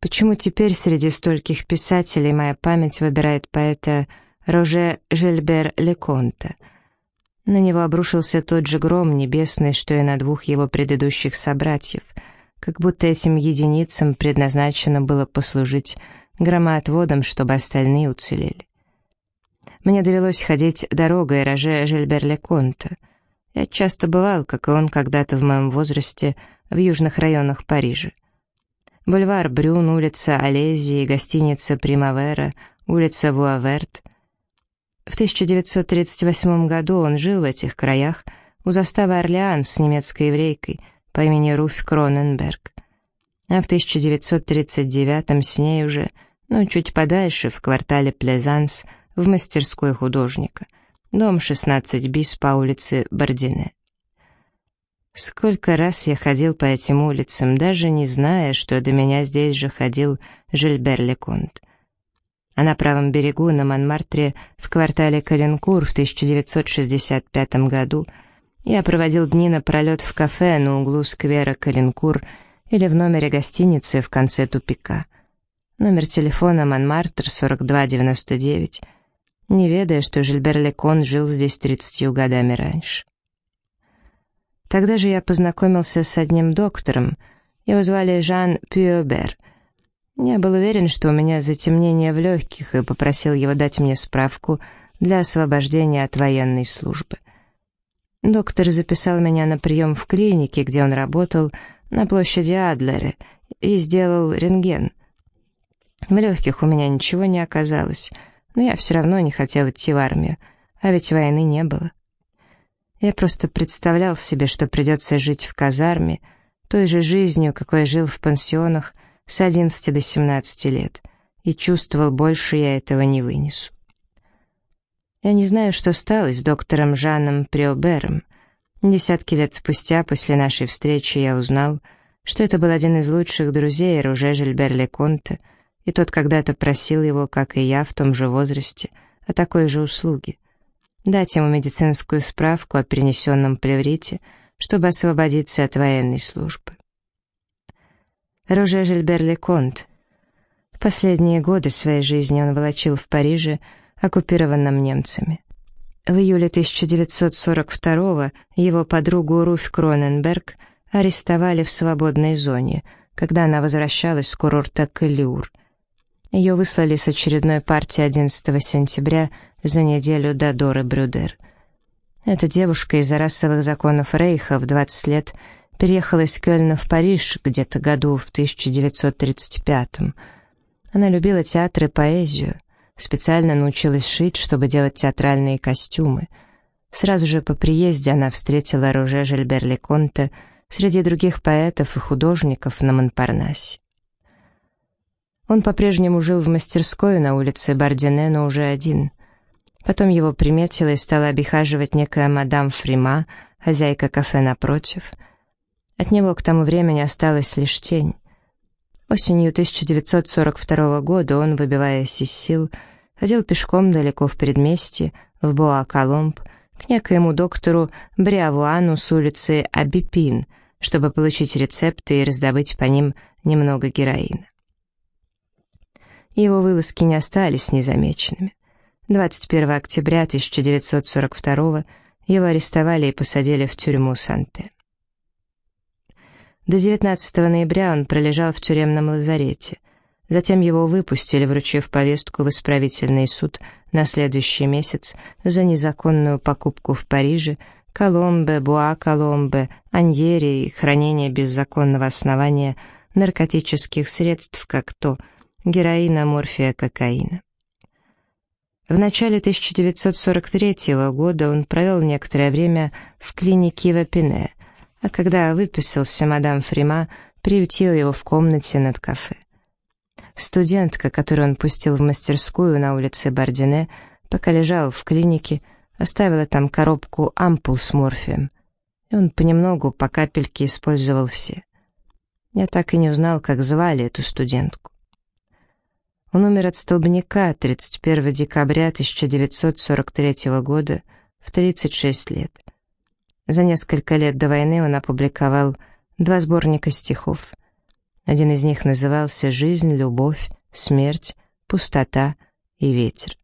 Почему теперь среди стольких писателей моя память выбирает поэта Роже Жильбер-Леконта? На него обрушился тот же гром небесный, что и на двух его предыдущих собратьев, как будто этим единицам предназначено было послужить громоотводом, чтобы остальные уцелели. Мне довелось ходить дорогой Роже Жильбер-Леконта. Я часто бывал, как и он когда-то в моем возрасте, в южных районах Парижа. Бульвар Брюн, улица Алезии, гостиница Примавера, улица Вуаверт. В 1938 году он жил в этих краях у заставы Орлеан с немецкой еврейкой по имени Руфь Кроненберг. А в 1939 с ней уже, чуть подальше, в квартале Плезанс, в мастерской художника, дом 16 бис по улице Бордине. Сколько раз я ходил по этим улицам, даже не зная, что до меня здесь же ходил Жильбер-Леконт. А на правом берегу, на Монмартре, в квартале Калинкур в 1965 году я проводил дни напролет в кафе на углу сквера Калинкур или в номере гостиницы в конце тупика. Номер телефона Монмартр 4299, не ведая, что Жильбер-Леконт жил здесь 30 годами раньше. Тогда же я познакомился с одним доктором, его звали Жан Пюобер. Я был уверен, что у меня затемнение в легких, и попросил его дать мне справку для освобождения от военной службы. Доктор записал меня на прием в клинике, где он работал, на площади Адлере, и сделал рентген. В легких у меня ничего не оказалось, но я все равно не хотел идти в армию, а ведь войны не было. Я просто представлял себе, что придется жить в казарме, той же жизнью, какой жил в пансионах с 11 до 17 лет, и чувствовал, больше я этого не вынесу. Я не знаю, что стало с доктором Жаном Пюобером. Десятки лет спустя, после нашей встречи, я узнал, что это был один из лучших друзей Роже Жильбер-Леконта, и тот когда-то просил его, как и я в том же возрасте, о такой же услуге. Дать ему медицинскую справку о перенесенном плеврите, чтобы освободиться от военной службы. Роже Жильбер-Леконт. В последние годы своей жизни он волочил в Париже, оккупированном немцами. В июле 1942-го его подругу Руфь Кроненберг арестовали в свободной зоне, когда она возвращалась с курорта Каллиур. Ее выслали с очередной партии 11 сентября за неделю до Доры Брюдер. Эта девушка из-за расовых законов Рейха в 20 лет переехала из Кёльна в Париж где-то году в 1935-м. Она любила театр и поэзию, специально научилась шить, чтобы делать театральные костюмы. Сразу же по приезде она встретила Роже Жильбер-Леконта среди других поэтов и художников на Монпарнасе. Он по-прежнему жил в мастерской на улице Бордине, но уже один. Потом его приметила и стала обихаживать некая мадам Фрима, хозяйка кафе напротив. От него к тому времени осталась лишь тень. Осенью 1942 года он, выбиваясь из сил, ходил пешком далеко в предместье, в Боа-Коломб, к некоему доктору Бриавуану с улицы Абипин, чтобы получить рецепты и раздобыть по ним немного героина. Его вылазки не остались незамеченными. 21 октября 1942 его арестовали и посадили в тюрьму Санте. До 19 ноября он пролежал в тюремном лазарете. Затем его выпустили, вручив повестку в исправительный суд на следующий месяц за незаконную покупку в Париже Коломбе, Буа-Коломбе, Аньери и хранение без законного основания наркотических средств, как то героина, морфия, кокаина. В начале 1943 года он провел некоторое время в клинике Вапине, а когда выписался, мадам Фрима приютила его в комнате над кафе. Студентка, которую он пустил в мастерскую на улице Бордине, пока лежал в клинике, оставила там коробку ампул с морфием, и он понемногу, по капельке использовал все. Я так и не узнал, как звали эту студентку. Он умер от столбняка 31 декабря 1943 года в 36 лет. За несколько лет до войны он опубликовал 2 сборника стихов. Один из них назывался «Жизнь, любовь, смерть, пустота и ветер».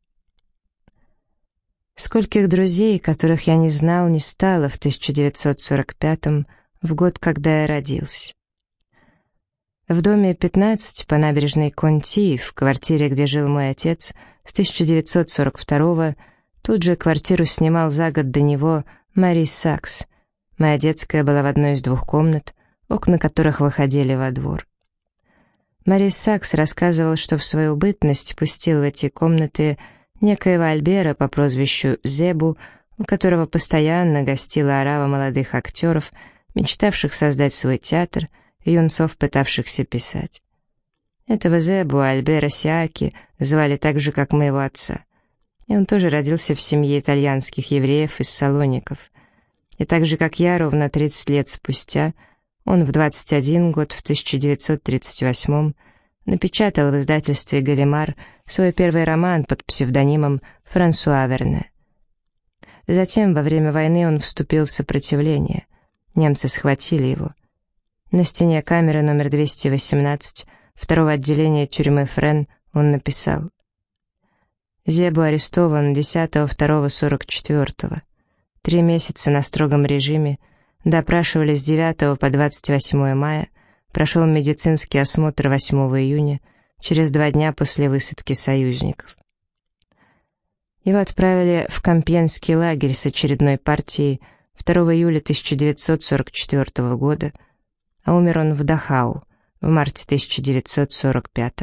Скольких друзей, которых я не знал, не стало в 1945-м, в год, когда я родился. В доме 15 по набережной Конти, в квартире, где жил мой отец, с 1942-го, тут же квартиру снимал за год до него Марис Сакс. Моя детская была в одной из 2 комнат, окна которых выходили во двор. Марис Сакс рассказывал, что в свою бытность пустил в эти комнаты некоего Альбера по прозвищу Зебу, у которого постоянно гостила орава молодых актеров, мечтавших создать свой театр, и юнцов, пытавшихся писать. Этого Зебу, Альбера Сиаки, звали так же, как моего отца. И он тоже родился в семье итальянских евреев из Салоников. И так же, как я, ровно 30 лет спустя, он в 21 год, в 1938-м, напечатал в издательстве «Галимар» свой первый роман под псевдонимом Франсуа Верне. Затем, во время войны, он вступил в сопротивление. Немцы схватили его. На стене камеры номер 218 второго отделения тюрьмы Френ он написал: «Зебу арестован 10.02.44. 3 месяца на строгом режиме, допрашивали с 9 по 28 мая, прошел медицинский осмотр 8 июня, через 2 дня после высадки союзников». Его отправили в Компьенский лагерь с очередной партией 2 июля 1944 года, а умер он в Дахау в марте 1945.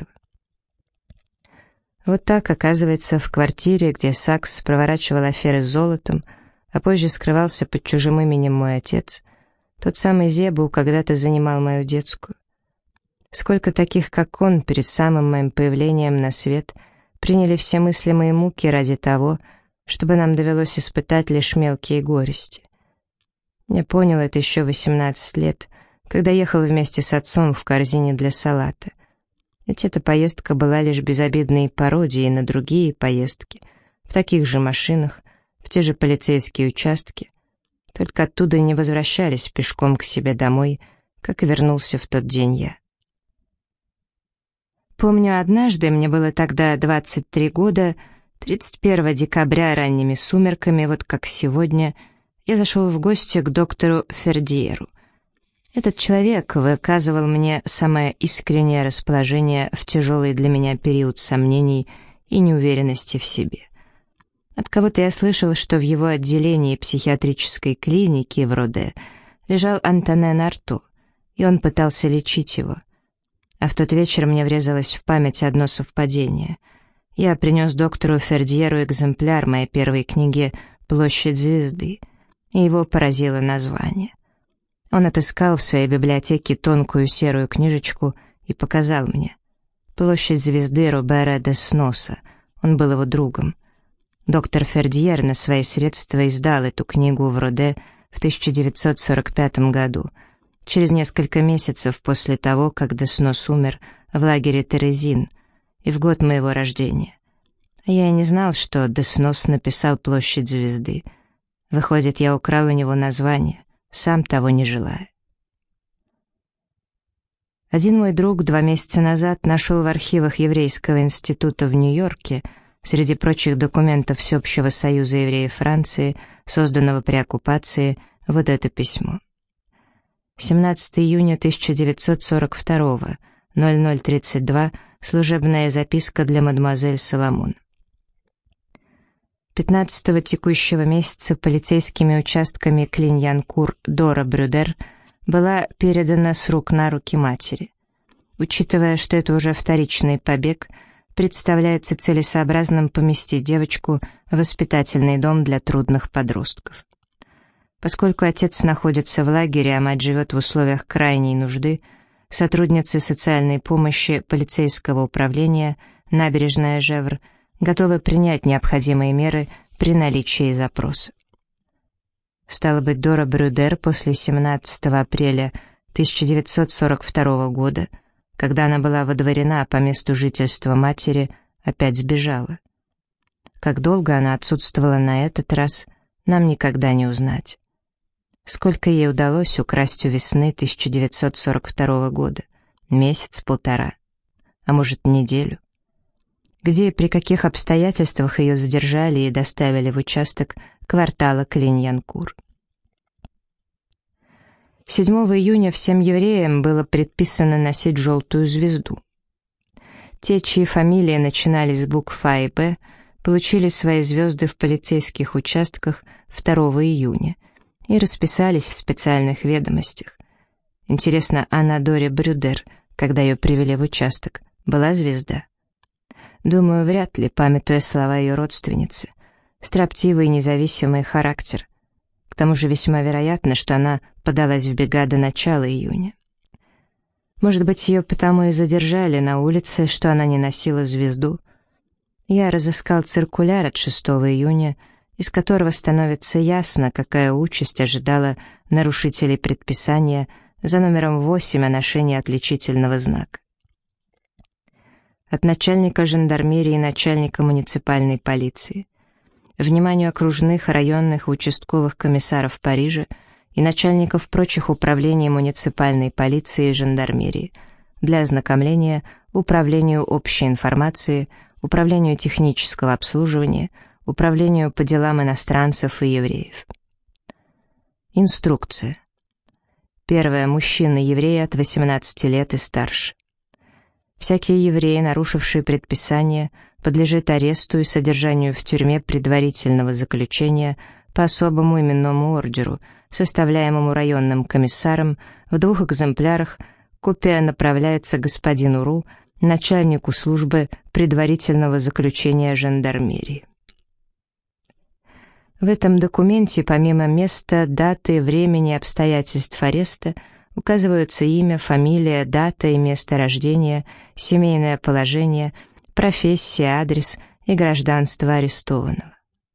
Вот так, оказывается, в квартире, где Сакс проворачивал аферы с золотом, а позже скрывался под чужим именем мой отец, тот самый Зебу когда-то занимал мою детскую. Сколько таких, как он, перед самым моим появлением на свет, приняли все мыслимые муки ради того, чтобы нам довелось испытать лишь мелкие горести. Я понял это еще 18 лет, когда ехал вместе с отцом в корзине для салата. Ведь эта поездка была лишь безобидной пародией на другие поездки, в таких же машинах, в те же полицейские участки, только оттуда не возвращались пешком к себе домой, как и вернулся в тот день я. Помню, однажды, мне было тогда 23 года, 31 декабря ранними сумерками, вот как сегодня, я зашел в гости к доктору Фердиеру. Этот человек выказывал мне самое искреннее расположение в тяжелый для меня период сомнений и неуверенности в себе. От кого-то я слышал, что в его отделении психиатрической клиники в Роде лежал Антонен Арто, и он пытался лечить его. А в тот вечер мне врезалось в память одно совпадение. Я принес доктору Фердиеру экземпляр моей первой книги «Площадь звезды», и его поразило название. Он отыскал в своей библиотеке тонкую серую книжечку и показал мне. «Площадь звезды» Робера де Сноса. Он был его другом. Доктор Фердиер на свои средства издал эту книгу в Роде в 1945 году, через несколько месяцев после того, как де Снос умер в лагере Терезин, и в год моего рождения. А я и не знал, что де Снос написал «Площадь звезды». Выходит, я украл у него название, сам того не желая. Один мой друг 2 месяца назад нашел в архивах Еврейского института в Нью-Йорке, среди прочих документов Всеобщего союза евреев Франции, созданного при оккупации, вот это письмо. 17 июня 1942, 00:32, служебная записка для мадемуазель Соломон. 15-го текущего месяца полицейскими участками Клиньянкур-Дора-Брюдер была передана с рук на руки матери. Учитывая, что это уже вторичный побег, представляется целесообразным поместить девочку в воспитательный дом для трудных подростков. Поскольку отец находится в лагере, а мать живет в условиях крайней нужды, сотрудницы социальной помощи полицейского управления «Набережная Жевр» готовы принять необходимые меры при наличии запроса. Стало быть, Дора Брюдер после 17 апреля 1942 года, когда она была водворена по месту жительства матери, опять сбежала. Как долго она отсутствовала на этот раз, нам никогда не узнать. Сколько ей удалось украсть у весны 1942 года. месяц, полтора, а может, неделю. Где и при каких обстоятельствах ее задержали и доставили в участок квартала Клиньянкур. 7 июня всем евреям было предписано носить желтую звезду. Те, чьи фамилии начинались с букв А и Б, получили свои звезды в полицейских участках 2 июня и расписались в специальных ведомостях. Интересно, а на Доре Брюдер, когда ее привели в участок, была звезда? Думаю, вряд ли, памятуя слова ее родственницы. Строптивый и независимый характер. К тому же весьма вероятно, что она подалась в бега до начала июня. Может быть, ее потому и задержали на улице, что она не носила звезду. Я разыскал циркуляр от 6 июня, из которого становится ясно, какая участь ожидала нарушителей предписания за номером 8 о ношении отличительного знака. От начальника жандармерии и начальника муниципальной полиции, вниманию окружных, районных и участковых комиссаров Парижа и начальников прочих управлений муниципальной полиции и жандармерии для ознакомления Управлению общей информации, Управлению технического обслуживания, Управлению по делам иностранцев и евреев. Инструкция. 1. Мужчины-евреи от 18 лет и старше. Всякий еврей, нарушивший предписание, подлежит аресту и содержанию в тюрьме предварительного заключения по особому именному ордеру, составляемому районным комиссаром в 2 экземплярах. Копия направляется господину Ру, начальнику службы предварительного заключения жандармерии. В этом документе, помимо места, даты, времени и обстоятельств ареста, указываются имя, фамилия, дата и место рождения, семейное положение, профессия, адрес и гражданство арестованного.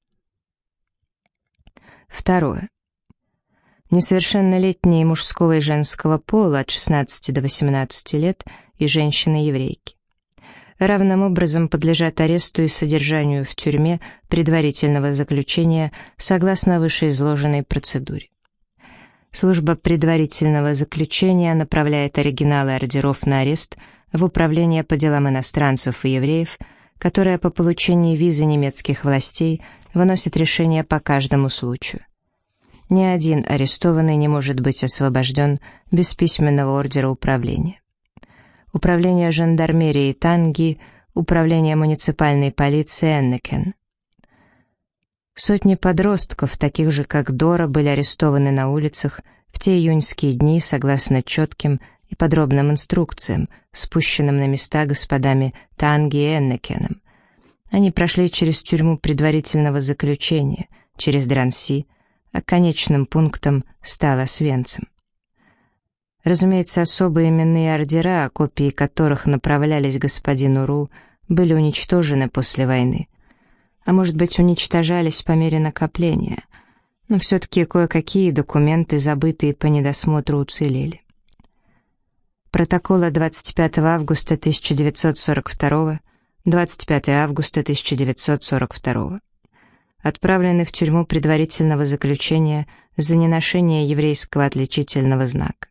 2. Несовершеннолетние мужского и женского пола от 16 до 18 лет и женщины-еврейки. Равным образом подлежат аресту и содержанию в тюрьме предварительного заключения согласно вышеизложенной процедуре. Служба предварительного заключения направляет оригиналы ордеров на арест в Управление по делам иностранцев и евреев, которое по получении визы немецких властей выносит решение по каждому случаю. Ни один арестованный не может быть освобожден без письменного ордера управления. Управление жандармерии Танги, Управление муниципальной полиции Эннекен. Сотни подростков, таких же как Дора, были арестованы на улицах в те июньские дни согласно четким и подробным инструкциям, спущенным на места господами Танги и Эннекеном. Они прошли через тюрьму предварительного заключения, через Дранси, а конечным пунктом стал Освенцим. Разумеется, особые именные ордера, копии которых направлялись господину Ру, были уничтожены после войны. А может быть, уничтожались по мере накопления, но все-таки кое-какие документы, забытые по недосмотру, уцелели. Протоколы 25 августа 1942, 25 августа 1942. Отправлены в тюрьму предварительного заключения за неношение еврейского отличительного знака.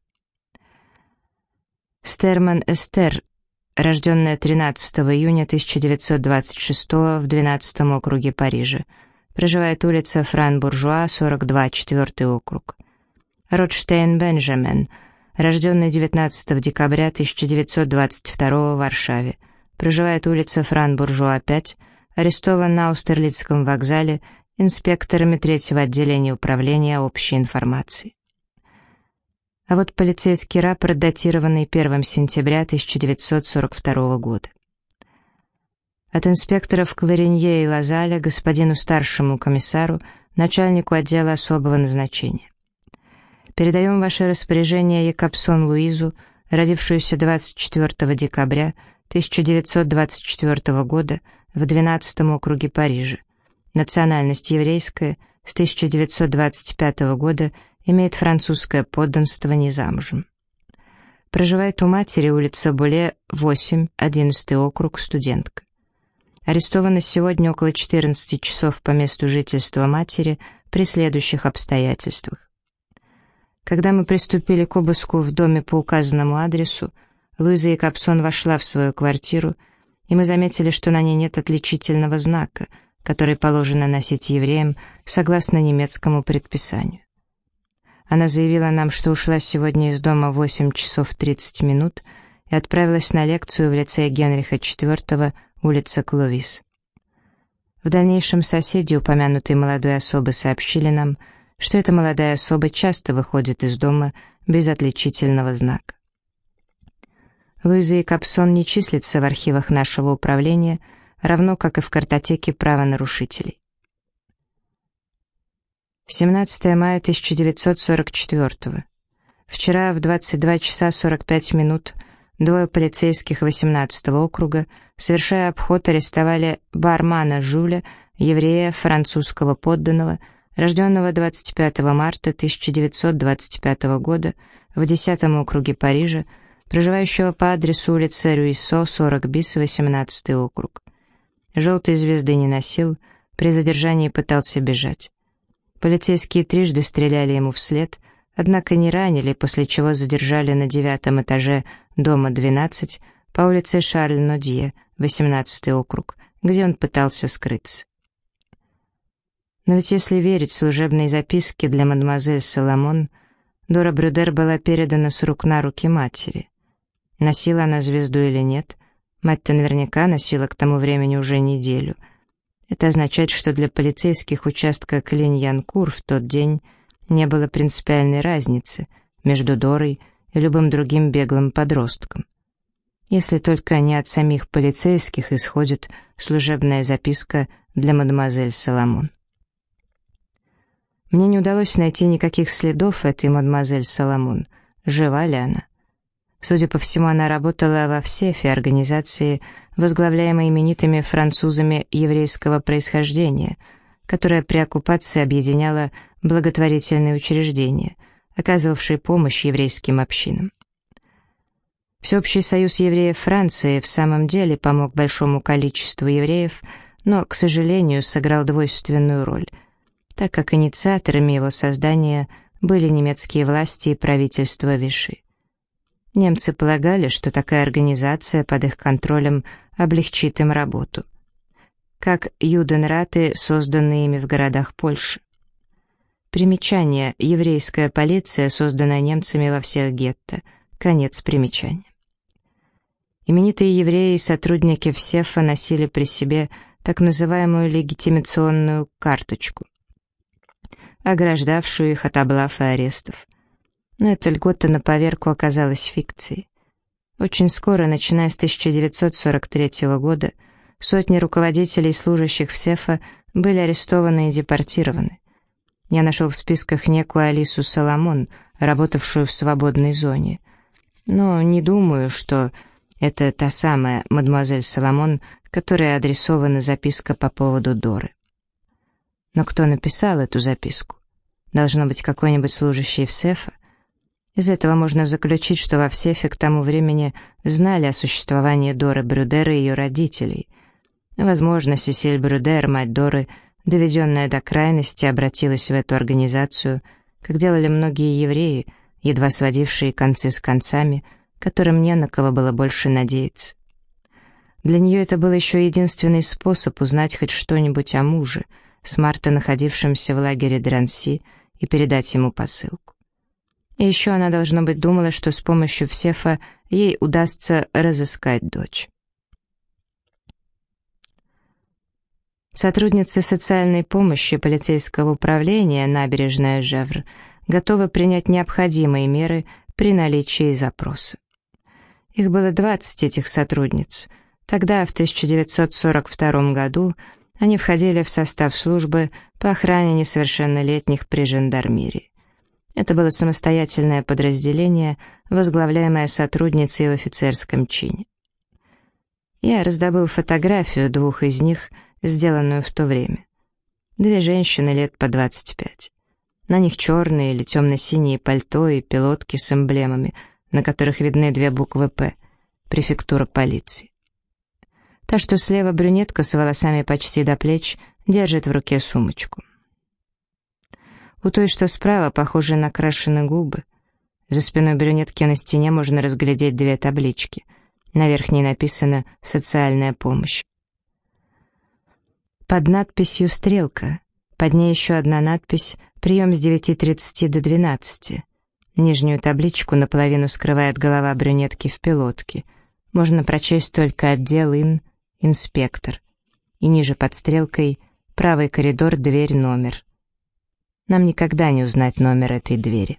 Стерман Эстер, рожденная 13 июня 1926 в 12 округе Парижа, проживает улица Фран-Буржуа, 42, 4 округ. Ротштейн Бенджамен, рожденный 19 декабря 1922 в Варшаве, проживает улица Фран-Буржуа, 5, арестован на Аустерлицком вокзале инспекторами 3-го отделения управления общей информации. А вот полицейский рапорт, датированный 1 сентября 1942 года. От инспекторов Кларинье и Лазаля господину старшему комиссару, начальнику отдела особого назначения. Передаем ваше распоряжение Якобсон Луизу, родившуюся 24 декабря 1924 года в 12 округе Парижа. Национальность еврейская, с 1925 года имеет французское подданство, не замужем. Проживает у матери, улица Буле, 8, 11 округ, студентка. Арестована сегодня около 14 часов по месту жительства матери при следующих обстоятельствах. Когда мы приступили к обыску в доме по указанному адресу, Луиза Якобсон вошла в свою квартиру, и мы заметили, что на ней нет отличительного знака, который положено носить евреям согласно немецкому предписанию. Она заявила нам, что ушла сегодня из дома в 8 часов 30 минут и отправилась на лекцию в лицее Генриха IV, улица Кловис. В дальнейшем соседи упомянутой молодой особы сообщили нам, что эта молодая особа часто выходит из дома без отличительного знака. Луиза Якобсон не числится в архивах нашего управления, равно как и в картотеке правонарушителей. 17 мая 1944. Вчера в 22 часа 45 минут двое полицейских 18-го округа, совершая обход, арестовали бармана Жюля, еврея, французского подданного, рожденного 25 марта 1925 года в 10-м округе Парижа, проживающего по адресу улица Рюйсо, 40 бис, 18-й округ. Желтой звезды не носил, при задержании пытался бежать. Полицейские трижды стреляли ему вслед, однако не ранили, после чего задержали на 9-м этаже дома 12 по улице Шарль-Нодье, 18-й округ, где он пытался скрыться. Но ведь если верить служебной записке для мадемуазель Соломон, Дора Брюдер была передана с рук на руки матери. Носила она звезду или нет, мать-то наверняка носила к тому времени уже неделю. Это означает, что для полицейских участка Клиньянкур в тот день не было принципиальной разницы между Дорой и любым другим беглым подростком. Если только не от самих полицейских исходит служебная записка для мадемуазель Соломон. Мне не удалось найти никаких следов этой мадемуазель Соломон. Жива ли она? Судя по всему, она работала во ВСЕФе, организации, возглавляемой именитыми французами еврейского происхождения, которая при оккупации объединяла благотворительные учреждения, оказывавшие помощь еврейским общинам. Всеобщий союз евреев Франции в самом деле помог большому количеству евреев, но, к сожалению, сыграл двойственную роль, так как инициаторами его создания были немецкие власти и правительство Виши. Немцы полагали, что такая организация под их контролем облегчит им работу, как юденраты, созданные ими в городах Польши. Примечание: еврейская полиция, созданная немцами во всех гетто. Конец примечания. Именитые евреи и сотрудники ВСЕФа носили при себе так называемую легитимационную карточку, ограждавшую их от облав и арестов. Но эта льгота на поверку оказалась фикцией. Очень скоро, начиная с 1943 года, сотни руководителей и служащих ВСЕФа были арестованы и депортированы. Я нашел в списках некую Алису Соломон, работавшую в свободной зоне. Но не думаю, что это та самая мадемуазель Соломон, которой адресована записка по поводу Доры. Но кто написал эту записку? Должно быть какой-нибудь служащий ВСЕФа. Из этого можно заключить, что во ВСЕФе к тому времени знали о существовании Доры Брюдер и ее родителей. Возможно, Сесиль Брюдер, мать Доры, доведенная до крайности, обратилась в эту организацию, как делали многие евреи, едва сводившие концы с концами, которым не на кого было больше надеяться. Для нее это был еще единственный способ узнать хоть что-нибудь о муже, с марта находившемся в лагере Дранси, и передать ему посылку. И еще она, должно быть, думала, что с помощью ВСЕФа ей удастся разыскать дочь. Сотрудницы социальной помощи полицейского управления «Набережная Жевр» готовы принять необходимые меры при наличии запроса. Их было 20, этих сотрудниц. Тогда, в 1942 году, они входили в состав службы по охране несовершеннолетних при жандармерии. Это было самостоятельное подразделение, возглавляемое сотрудницей в офицерском чине. Я раздобыл фотографию двух из них, сделанную в то время. Две женщины лет по 25. На них черные или темно-синие пальто и пилотки с эмблемами, на которых видны две буквы «П» — префектура полиции. Та, что слева, брюнетка с волосами почти до плеч, держит в руке сумочку. У той, что справа, похоже, накрашены губы. За спиной брюнетки на стене можно разглядеть две таблички. На верхней написано «Социальная помощь». Под надписью «Стрелка». Под ней еще одна надпись «Прием с 9:30 до 12». Нижнюю табличку наполовину скрывает голова брюнетки в пилотке. Можно прочесть только отдел инспектор. И ниже под стрелкой правый коридор, дверь, номер. Нам никогда не узнать номер этой двери.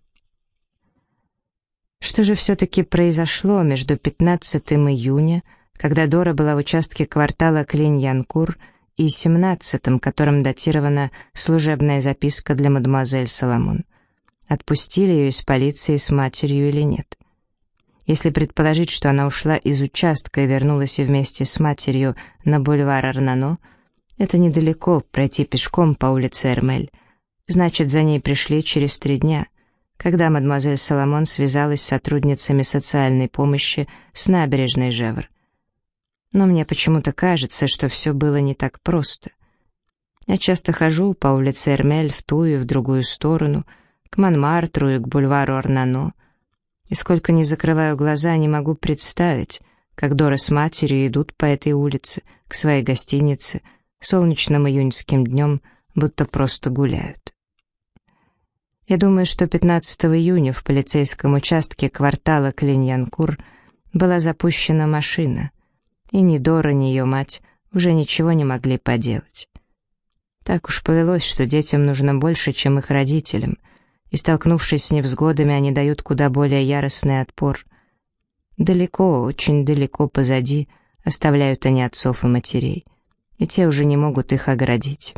Что же все-таки произошло между 15 июня, когда Дора была в участке квартала Клиньянкур, и 17-м, которым датирована служебная записка для мадемуазель Соломон? Отпустили ее из полиции с матерью или нет? Если предположить, что она ушла из участка и вернулась вместе с матерью на бульвар Арнано, это недалеко пройти пешком по улице Эрмель. Значит, за ней пришли через 3 дня, когда мадемуазель Соломон связалась с сотрудницами социальной помощи с набережной Жевр. Но мне почему-то кажется, что все было не так просто. Я часто хожу по улице Эрмель в ту и в другую сторону, к Монмартру и к бульвару Арнано, и сколько ни закрываю глаза, не могу представить, как Дора с матерью идут по этой улице к своей гостинице солнечным июньским днем, будто просто гуляют. Я думаю, что 15 июня в полицейском участке квартала Клиньянкур была запущена машина, и ни Дора, ни ее мать уже ничего не могли поделать. Так уж повелось, что детям нужно больше, чем их родителям, и, столкнувшись с невзгодами, они дают куда более яростный отпор. Далеко, очень далеко позади оставляют они отцов и матерей, и те уже не могут их оградить.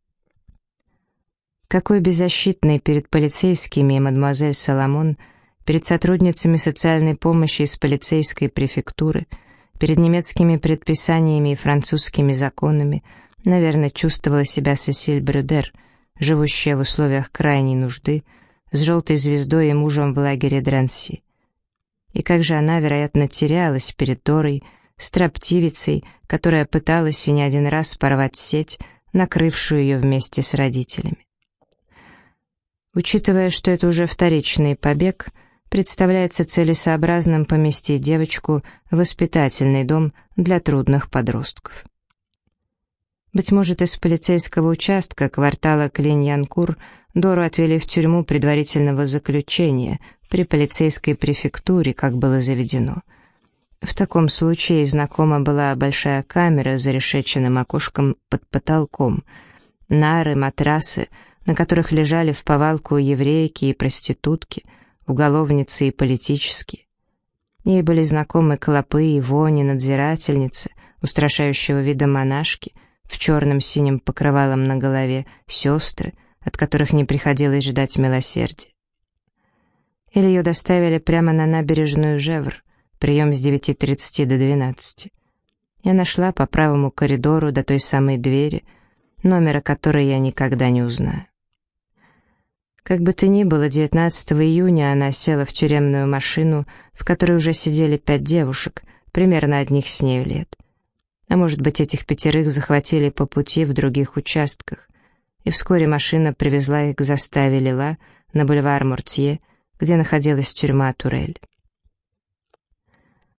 Какой беззащитной перед полицейскими и мадемуазель Соломон, перед сотрудницами социальной помощи из полицейской префектуры, перед немецкими предписаниями и французскими законами, наверное, чувствовала себя Сесиль Брюдер, живущая в условиях крайней нужды, с желтой звездой и мужем в лагере Дранси. И как же она, вероятно, терялась перед Дорой, строптивицей, которая пыталась и не один раз порвать сеть, накрывшую ее вместе с родителями. Учитывая, что это уже вторичный побег, представляется целесообразным поместить девочку в воспитательный дом для трудных подростков. Быть может, из полицейского участка квартала Клиньянкур Дору отвели в тюрьму предварительного заключения при полицейской префектуре, как было заведено. В таком случае знакома была большая камера с зарешеченным окошком под потолком, нары, матрасы, на которых лежали в повалку еврейки и проститутки, уголовницы и политические. Ей были знакомы клопы и вони надзирательницы, устрашающего вида монашки, в черном синем покрывалом на голове сестры, от которых не приходилось ждать милосердия. Или ее доставили прямо на набережную Жевр, прием с 9:30 до 12. Я нашла по правому коридору до той самой двери, номера которой я никогда не узнаю. Как бы то ни было, 19 июня она села в тюремную машину, в которой уже сидели 5 девушек, примерно одних с нею лет. А может быть, этих 5 захватили по пути в других участках, и вскоре машина привезла их к заставе Лила на бульвар Мортье, где находилась тюрьма Турель.